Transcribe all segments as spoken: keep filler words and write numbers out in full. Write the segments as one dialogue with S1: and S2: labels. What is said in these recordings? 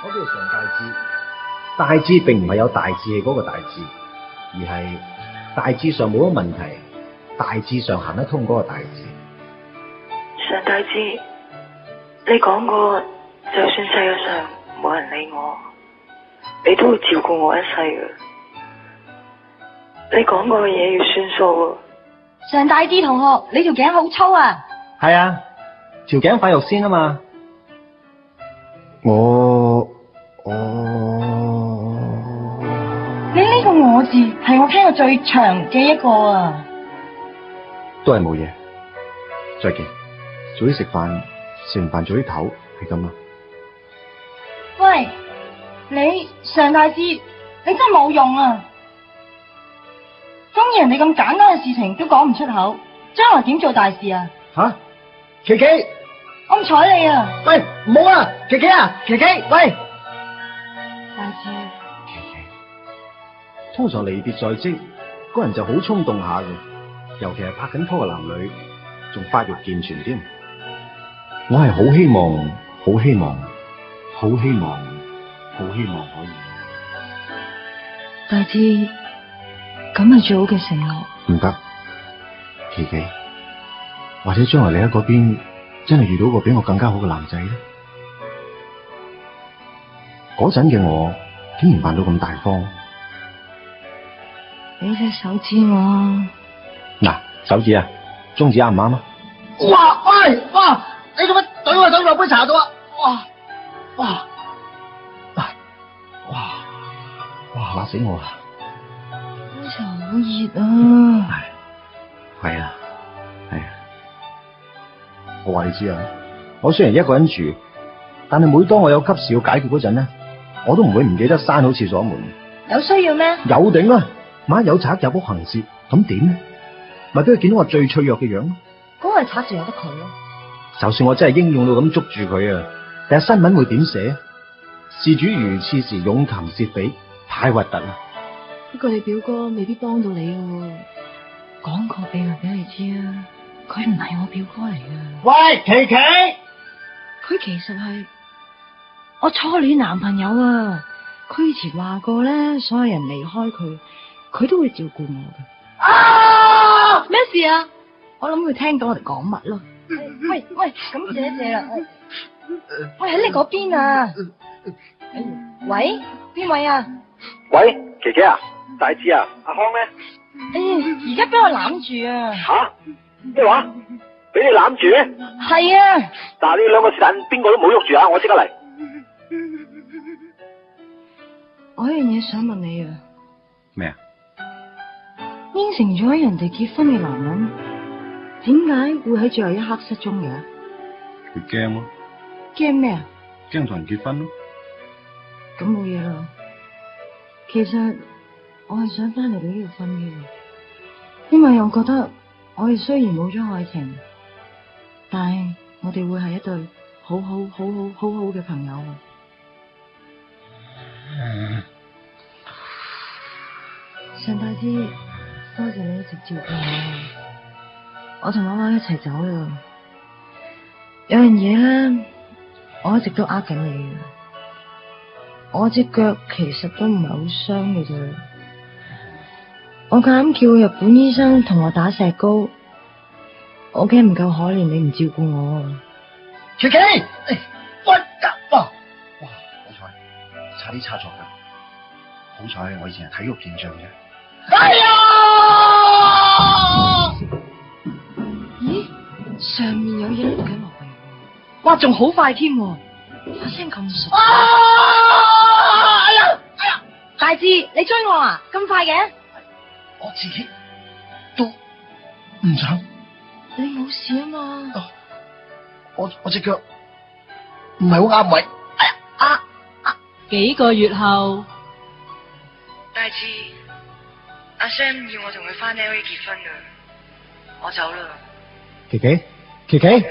S1: 我叫常大志，大志並唔係有大志氣嗰個大志，而係大致上冇乜問題，大致上行得通嗰個大志。
S2: 常大志，你講過，就算世界上冇人理我，你都會照顧我一世嘅。你講過嘅嘢要算數啊！
S3: 常大志同學，你條頸好粗啊！
S1: 係啊，條頸發育先啊嘛。我我
S3: 你呢個我字係我聽過最長嘅一個啊！
S1: 都係冇嘢，再見。早啲食飯，食完飯早啲唞，係咁啊。
S3: 喂，你常大志，你真係冇用啊！中意人哋咁簡單嘅事情都講唔出口，將來點做大事啊？
S1: 吓、啊，琪琪，
S3: 我唔睬你啊！
S1: 喂，唔好啊，琪琪啊，琪琪，喂，
S3: 大志，
S1: 琪琪，通常離別在即，個人就好衝動下嘅，尤其係拍緊拖嘅男女，仲發育健全添。我係好希望，好希望，好希望，好希望可以。
S3: 大志，咁係最好嘅承諾。
S1: 唔得，琪琪，或者將來你喺嗰邊真係遇到個比我更加好嘅男仔咧？嗰陣嘅我竟然扮到咁大方。
S3: 俾隻手指我。
S1: 嗱，手指啊，中指啱唔啱啊？
S4: 哇！喂！哇！你做乜懟我懟落杯茶度啊？哇！哇！
S1: 哇！哇！嚇死我啊！
S3: 杯茶好熱啊！
S1: 係啊，係啊。我話你知啊，我雖然一個人住，但係每當我有急事要解決嗰陣咧，我都唔會唔記得閂好廁所門。
S3: 有需要咩？
S1: 有頂啦，萬一有賊入屋行竊，咁點咧？咪俾佢見到我最脆弱嘅樣咯。
S3: 嗰個賊就由得佢咯。
S1: 就算我真係英勇到咁捉住佢啊，第日新聞會點寫？事主如廁時勇擒竊匪，太核突啦！
S3: 不過你表哥未必幫到你嘅，講個秘密俾你知啊！佢唔係我表哥嚟噶。
S4: 喂，琪琪，
S3: 佢其實係我初戀男朋友啊！佢以前話過咧，所有人離開佢，佢都會照顧我嘅。啊！咩事啊？我諗佢聽到我哋講乜咯。喂喂，咁謝一謝啦。我喺你嗰邊啊。喂，邊位啊？
S5: 喂，琪琪啊，大志啊，阿康咧？
S3: 哎呀，而家俾我攬住啊！
S5: 吓？咩話？俾你攬住？
S3: 係啊。
S5: 但係你兩個是但邊個都冇喐住啊！我即刻嚟。
S3: 我有樣嘢想問你啊。
S1: 咩啊？
S3: 應承咗人哋結婚嘅男人，點解會喺最後一刻失蹤嘅？
S1: 佢驚咯。
S3: 驚咩啊？
S1: 驚同人結婚咯。
S3: 咁冇嘢啦。其實我係想翻嚟到呢度分嘅，因為我覺得我哋雖然冇咗愛情，但係我哋會係一對好好好好好好嘅朋友。嗯、常大志，多謝你一直照顧我。我同媽媽一齊走啦。有樣嘢咧，我一直都呃緊你嘅。我隻腳其實都唔係好傷嘅啫。我啱叫日本醫生同我打石膏，我驚唔夠可憐你唔照顧我啊。
S4: 琪琪，喂呀！哇哇，好彩，差啲差錯噶。好彩我以前係體育健將嘅。哎呀！
S3: 咦？上面有嘢碌緊落嚟，哇，仲好快添，把聲咁熟。啊！哎呀！哎呀！大志，你追我啊？咁快嘅？
S4: 我自己都唔想。
S3: 你冇事啊嘛？
S4: 我我隻腳唔係好啱位。哎呀！啊啊！
S3: 幾個月後，
S2: 大志，阿 Sam 要我同佢翻 L A 結婚噶，我走啦。
S1: 琪琪，琪琪。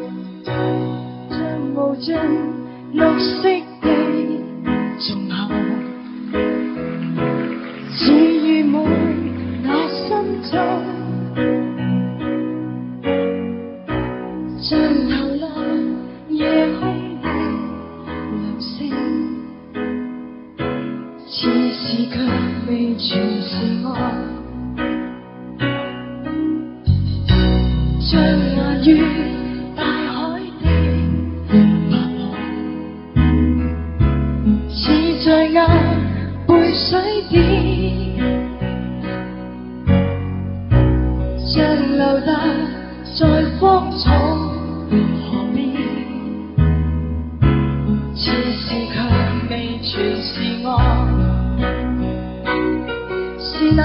S3: 像綠色地從後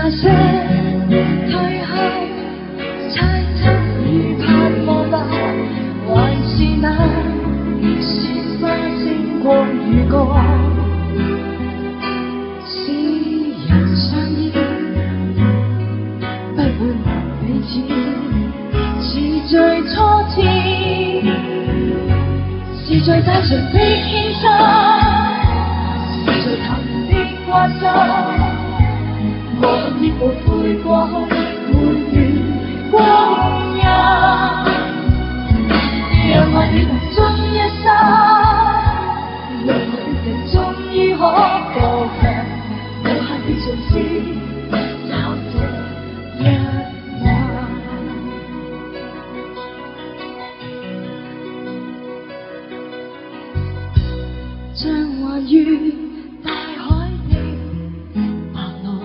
S3: 那些退後猜測與盼望吧，還是那雪花星光與歌，是人相依，不會忘彼此，是最初次，是最單純的牽手。最淡然的關心，無恨亦無悔過去每段光陰，讓愛戀能終一生，讓愛的人終於可過強，無限的相思，找這一晚。像話語大海的白浪，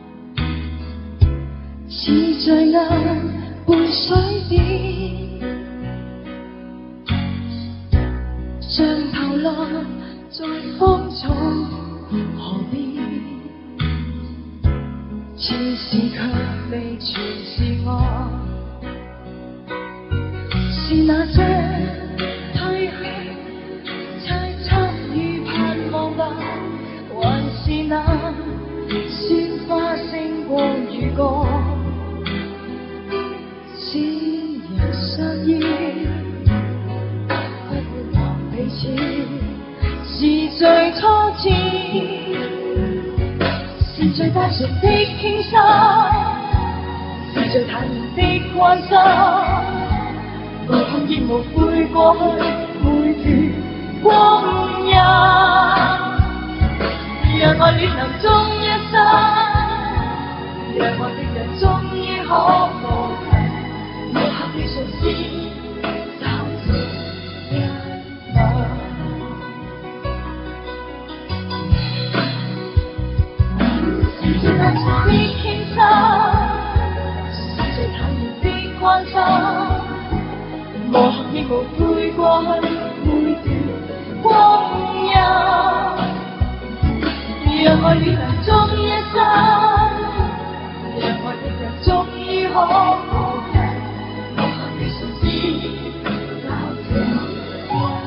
S3: 似在那背水邊，像頭浪在芳草河邊，似是卻未全是我，是那些退去猜測與盼望吧，還是那雪花星光與歌，是人相依，不會忘彼此，是最初次，是最單純的傾心，是最坦然的關心，無恨亦無悔過去每段光陰，讓愛戀能終一生，讓愛的人終於可過強，無限的相思，找這一晚。是最單純的傾心，是最坦然的關心，無恨亦無悔過去每段光陰，讓愛戀能終一生，讓愛的人終於可過強，無限的相思，找這一晚。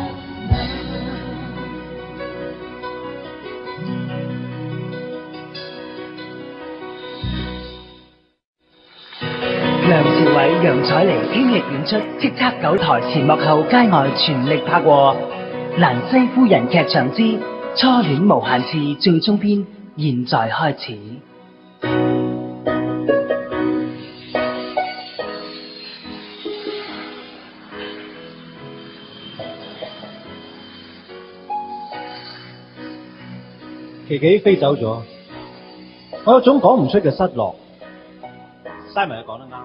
S6: 梁朝偉、楊采妮傾力演出，叱咤九台前幕後街外全力拍和。蘭西夫人劇場之初戀無限次最終篇，現在開始。
S1: 琪琪飛走咗，我有種講唔出嘅失落。Simon 講得啱，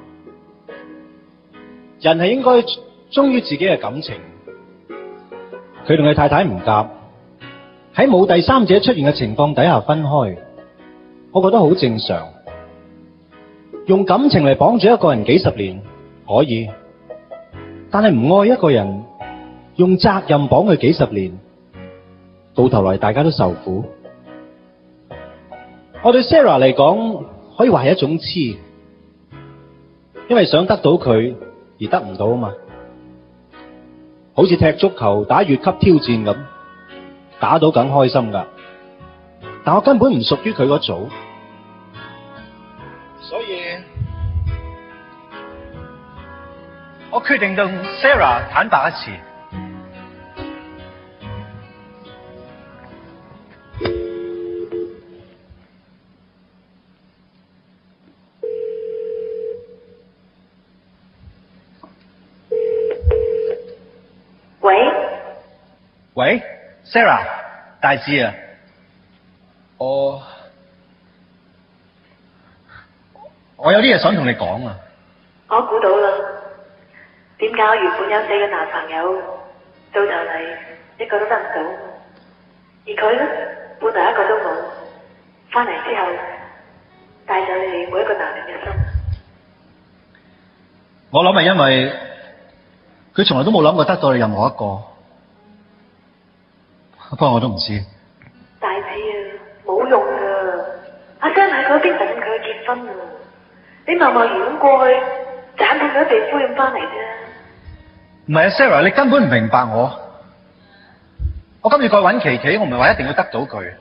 S1: 人係應該忠於自己嘅感情。佢同佢太太唔夾，喺冇第三者出現嘅情況底下分開，我覺得好正常。用感情嚟綁住一個人幾十年可以，但係唔愛一個人，用責任綁佢幾十年，到頭來大家都受苦。我對 Sarah 嚟講，可以話係一種痴，因為想得到佢而得唔到啊嘛。好似踢足球打越級挑戰咁，打到梗開心噶，但我根本唔屬於佢嗰組，所以我決定同 Sarah 坦白一次。
S2: 喂
S1: 喂 ，Sarah， 大志啊，我我有啲嘢想同你講啊。
S2: 我估到啦，點解我原本有四個男朋友，到頭嚟一個都得唔到，而佢呢，本來一個都冇，翻嚟之後帶走你每一個男人嘅心。
S1: 我諗係因為佢從來都冇諗過得到你任何一個，不過我都唔知。
S2: 大志啊，冇用噶， 阿 Sam 喺嗰邊等佢結婚喎，你貿貿然咁過去，斬斷咗地夫咁翻嚟啫。
S1: 唔係啊 ，Sarah，你根本唔明白我。我今次過去揾琪琪，我唔係話一定要得到佢，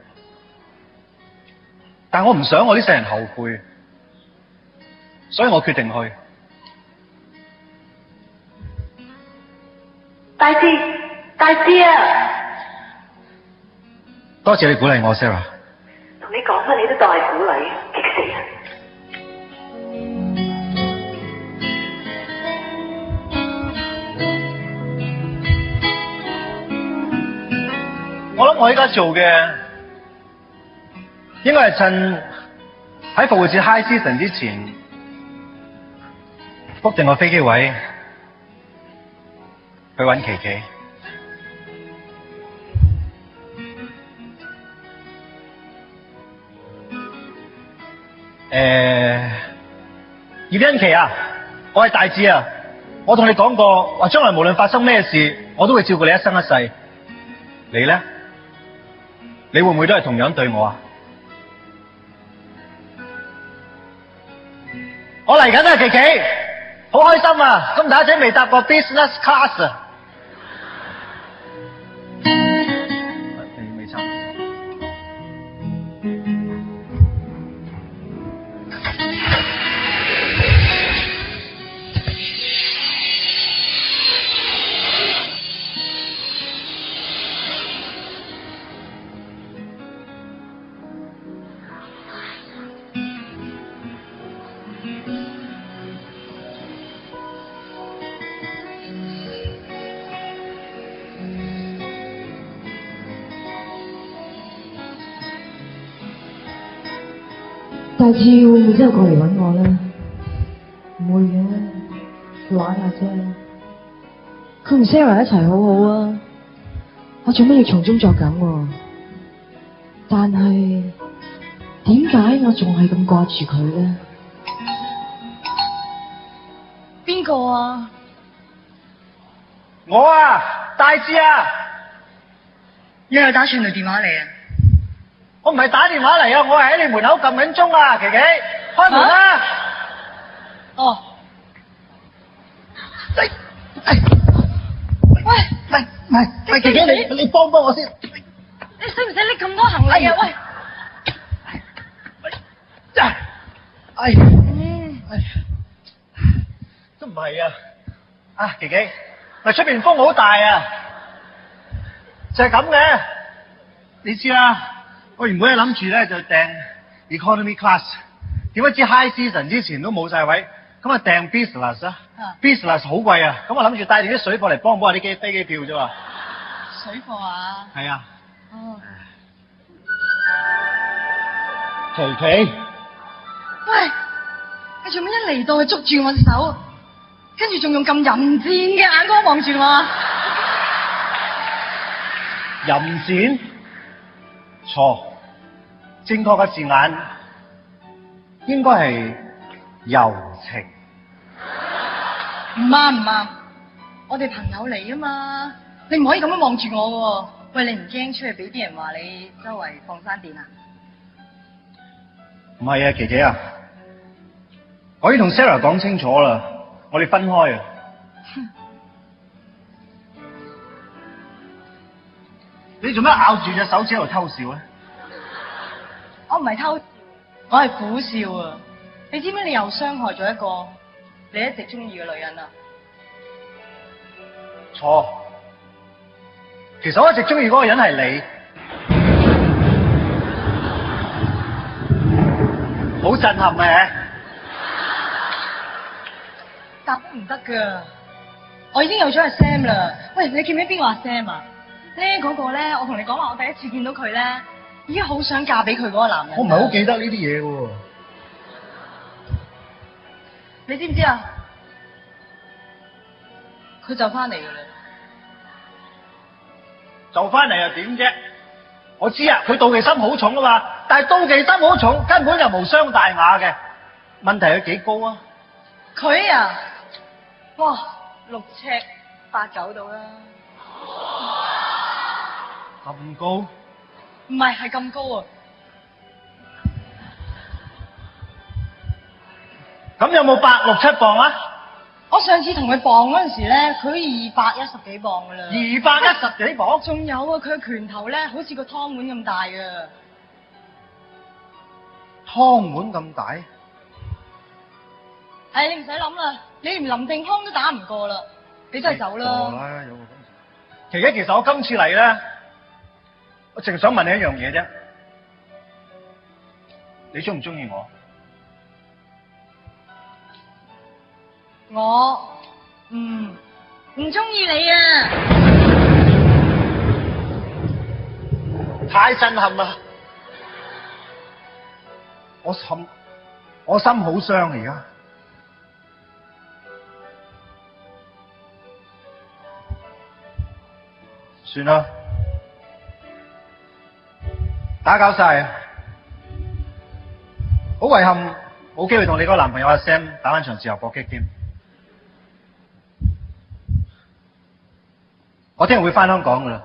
S1: 但我唔想我呢世人後悔，所以我決定去。
S2: 大志，大志啊！
S1: 多謝你鼓勵我 ，Sarah。
S2: 同你講乜你都當係鼓勵，激死人！
S1: 我諗我依家做嘅，應該係趁喺復活節 High Season 之前 book 定個飛機位去揾琪琪。誒，葉欣琪啊，我係大志啊，我同你講過，話將來無論發生咩事，我都會照顧你一生一世。你咧？你會唔會都係同樣對我啊？我嚟緊啊，琪琪，好開心啊！咁大家仔未搭過 business class 啊？未未差。
S3: 大志會唔會真係過嚟揾我咧？唔會嘅，佢玩下啫。佢同 Sarah 一齊好好啊，我做咩要從中作梗喎？但係點解我仲係咁掛住佢咧？邊個啊？
S1: 我啊，大志啊！
S3: 你又打串條電話嚟啊？
S1: 我唔係打電話嚟啊，我係喺你門口撳緊鐘啊，琪琪，開門啦！啊、
S3: 哦。
S1: 哎哎、喂，喂，喂，喂，琪琪，你你幫幫我先。
S3: 你使唔使拎咁多行李啊？喂。
S1: 哎，哎，
S3: 嗯，
S1: 哎，都唔係啊，啊，琪琪，嗱出邊風好大啊，就係咁嘅，你知啦。我原本係諗住咧就訂 economy class， 點不知 high season 之前都冇晒位，咁啊訂 business 啊 ，business 好貴啊，咁我諗住帶定啲水貨嚟幫補下啲機飛機票啫嘛。
S3: 水貨啊？
S1: 係啊。
S3: 哦。
S1: 琪琪，
S3: 喂，你做咩一嚟到就捉住我隻手，跟住仲用咁淫賤嘅眼光望住我？
S1: 淫賤？錯。正確嘅字眼應該係柔情。
S3: 唔啱唔啱，我哋朋友嚟啊嘛，你唔可以咁樣望住我喎。喂，你唔驚出去俾啲人話你周圍放山電啊？
S1: 唔係啊，琪琪啊，我已經同 Sarah 講清楚啦，我哋分開啊。你做咩咬住隻手指喺度偷笑咧？
S3: 我唔係偷笑，我係苦笑啊！你知唔知你又傷害咗一個你一直中意嘅女人啊？
S1: 錯，其實我一直中意嗰個人係你，好震撼嘅。
S3: 答都唔得噶，我已經有咗阿 Sam 啦。喂，你記唔記得邊個阿 Sam 啊？咧嗰個咧，我同你講話，我第一次見到佢咧，已經好想嫁俾佢嗰個男人。
S1: 我唔係好記得呢啲嘢喎。
S3: 你知唔知啊？佢就翻嚟噶啦。
S1: 就翻嚟又點啫？我知啊，佢妒忌心好重啊嘛，但係妒忌心好重，根本就無傷大雅嘅。問題係幾高啊？
S3: 佢啊，哇，六尺八九度啦。
S1: 咁高？
S3: 唔係，係咁高啊！
S7: 咁有冇百六七磅啊？
S3: 我上次同佢磅嗰陣時咧，佢二百一十幾磅噶啦。
S7: 二百一十幾磅？
S3: 仲有啊，佢嘅拳頭咧，好似個湯碗咁大噶。
S7: 湯碗咁大？
S3: 唉、你唔使諗啦，你連林定康都打唔過啦，你真係走啦。
S7: 啦，有個琪琪，其實我今次嚟咧，我淨想問你一樣嘢啫，你中唔中意我？
S3: 我唔唔中意你啊！
S7: 太震撼啦！我心我心好傷而家。算啦，打攪晒，好遺憾冇機會同你個男朋友阿 Sam 打翻場自由搏擊添。我聽日會翻香港噶啦，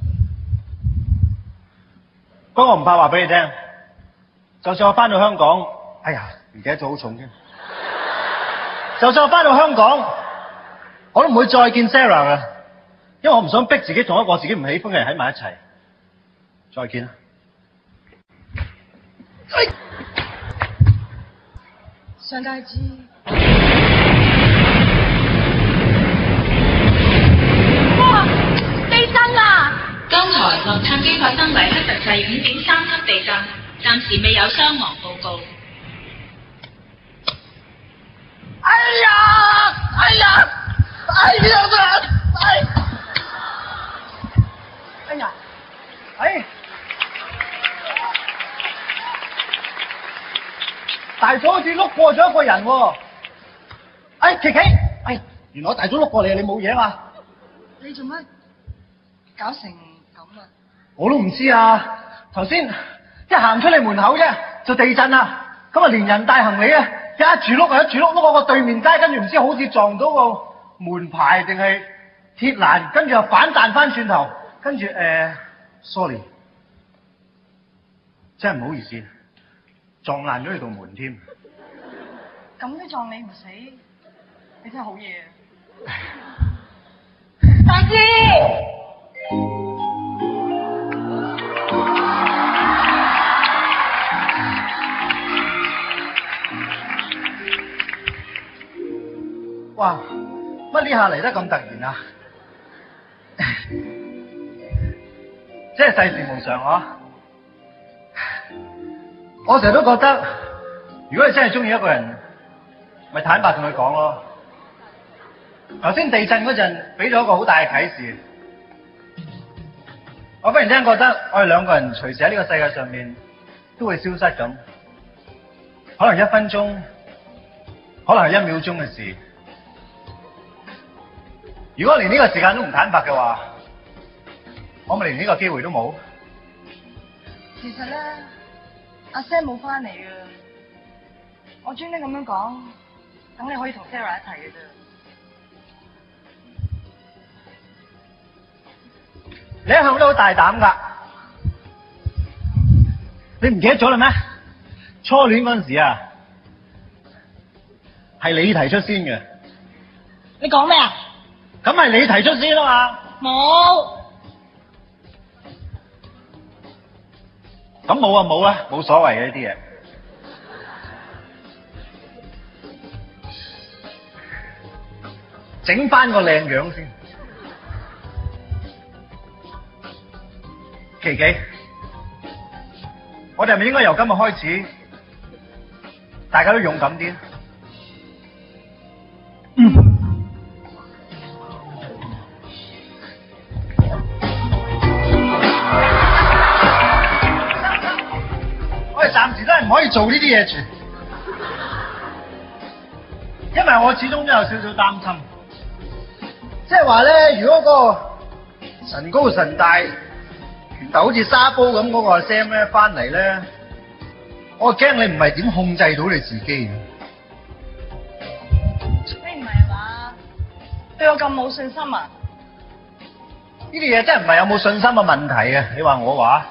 S7: 不過我唔怕話俾你聽，就算我翻到香港，哎呀，唔記得咗好重添。就算我翻到香港，我都唔會再見 Sarah 噶。因為我唔想逼自己同一個自己唔喜歡嘅人喺埋一齊。再見啦！
S3: 上帝知。哇！地震啦！
S8: 剛才洛杉磯發生為克特制五點三級地震，暫時未有傷亡報告。
S7: 哎呀！哎呀！哎呀！哎！哎呀！哎！大嫂好似碌過咗一個人喎。哎，琪琪，哎，原來我大嫂碌過嚟，你冇嘢嘛？
S3: 你做乜搞成咁啊？
S7: 我都唔知啊。頭先一行出嚟門口啫，就地震啦。咁啊，連人帶行李啊，一住碌啊，一住碌碌過個對面街，跟住唔知好似撞到個門牌定係鐵欄，跟住又反彈翻轉頭，跟住誒。呃 sorry， 真係唔好意思，撞爛咗你道門添。
S3: 咁都撞你唔死，你真係好嘢啊！大志，哇！乜呢下嚟得咁突然啊？真係世事無常啊！我成日都覺得，如果你真係中意一個人，咪坦白同佢講咯。頭先地震嗰陣，俾咗一個好大嘅啟示。我忽然之間覺得，我哋兩個人隨時喺呢個世界上面都會消失咁，可能一分鐘，可能係一秒鐘嘅事。如果連呢個時間都唔坦白嘅話，我咪連呢個機會都冇。其實咧，阿 Sam 冇翻嚟啊！我專登咁樣講，等你可以同 Sarah 一齊嘅啫。你一向都好大膽噶，你唔記得咗啦咩？初戀嗰陣時啊，係你提出先嘅。你講咩啊？咁係你提出先啊嘛。冇。咁冇啊冇啊，冇所謂嘅呢啲嘢。整翻個靚樣先。琪琪，我哋係咪應該由今日開始，大家都勇敢啲？嗯。我哋暫時都係唔可以做呢啲嘢住，因為我始終都有少少擔心，即係話咧，如果個神高神大，拳頭好似沙煲咁嗰個阿 Sam 咧翻嚟咧，我驚你唔係點控制到你自己嘅。你唔係嘛？對我咁冇信心啊？呢啲嘢真係唔係有冇信心嘅問題啊！你話我話？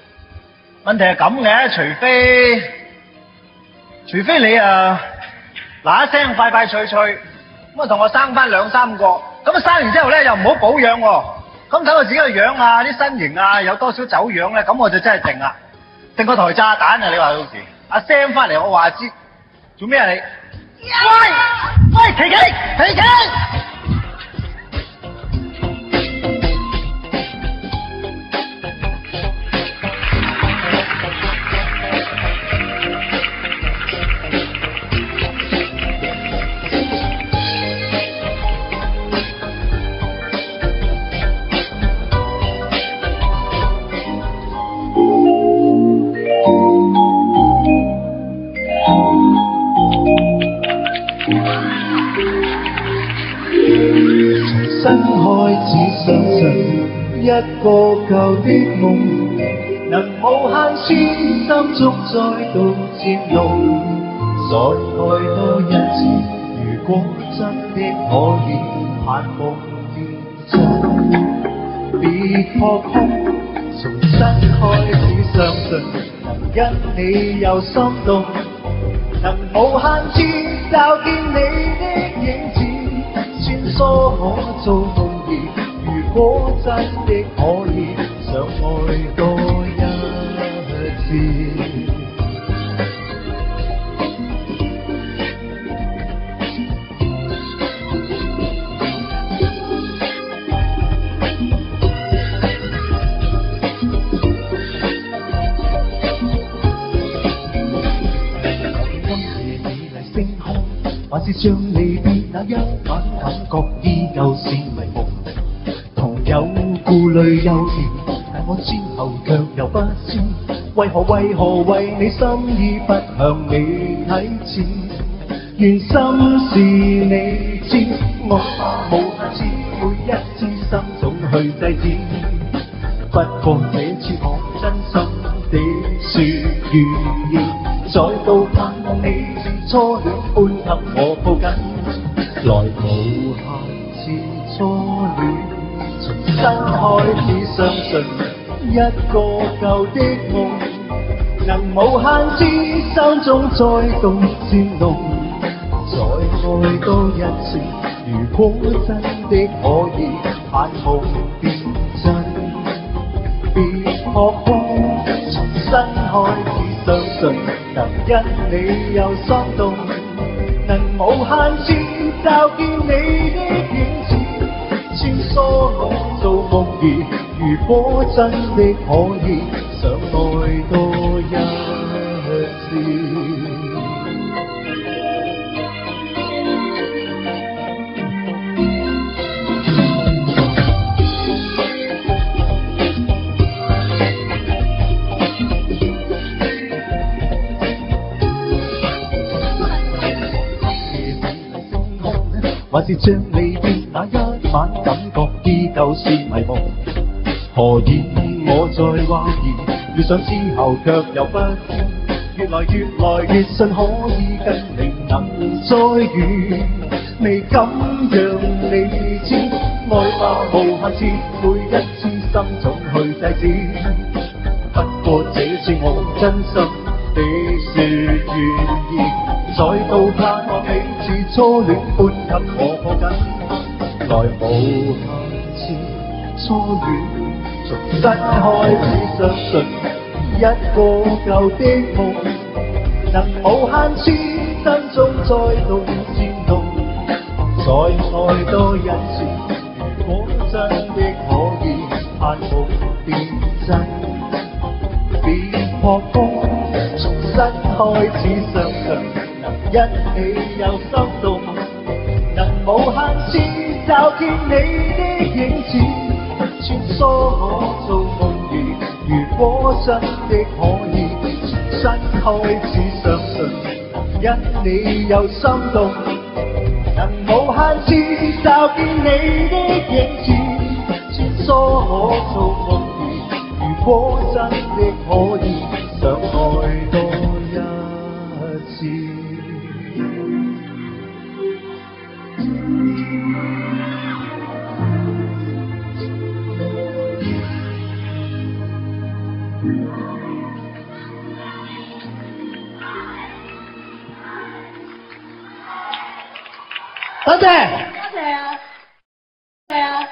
S3: 問題係咁嘅，除非除非你啊
S7: 嗱一聲快快脆脆，咁啊同我生翻兩三個，咁啊生完之後咧又唔好保養喎，咁睇我自己個樣啊，啲身形啊有多少走樣咧，咁我就真係定啦，定個台炸彈啊！你話到時阿 Sam 翻嚟，我話知做咩啊你？喂喂，琪琪琪琪！
S9: 一個舊的夢，能無限次心中再度佔用，再愛多一次。如果真的可以盼夢變真，別撲空，重新開始相信，能因你有心動，能無限次找見你的影子，穿梭可做夢兒。如果真的可以，想愛多一次。今夜你嚟星空，還是像離別那一晚，感覺依舊是迷夢。有顧慮又甜，但我之後卻又不知，為何為何為你心意不向你睇似，願心事你知，我無限次每一次心總去制止，不過這次我真心地說願意，再度盼望你似初戀般給我抱緊，來無限次初戀。重新開始相信一個舊的夢，能無限次心中再度煽動，再愛多一次。如果真的可以盼夢變真，別撲空，重新開始相信，能因你有心動，能無限次找見你的影子。穿梭我做夢兒，如果真的可以，想愛多一次。還是像離別那一晚，感覺依舊是迷夢。何以我在懷疑，遇上之後卻又不知，越來越來越信可以跟你能再遇，未敢讓你知，愛吧無限次，每一次心總去制止。不過這次我真心地說願意，再度盼望你似初戀般給我抱緊，來無限次初戀，重新開始相信一個舊的夢，能無限次心中再度煽動，再愛多一次。如果真的可以盼夢變真，別撲空，重新開始相信。因你有心動，能無限次找見你的影子，穿梭我做夢兒。如果真的可以，重新開始相信，因你有心動，能無限次找見你的影子，穿梭我做夢兒。如果真的可以，想愛多一次。
S7: 多謝。
S10: 多謝啊，係啊。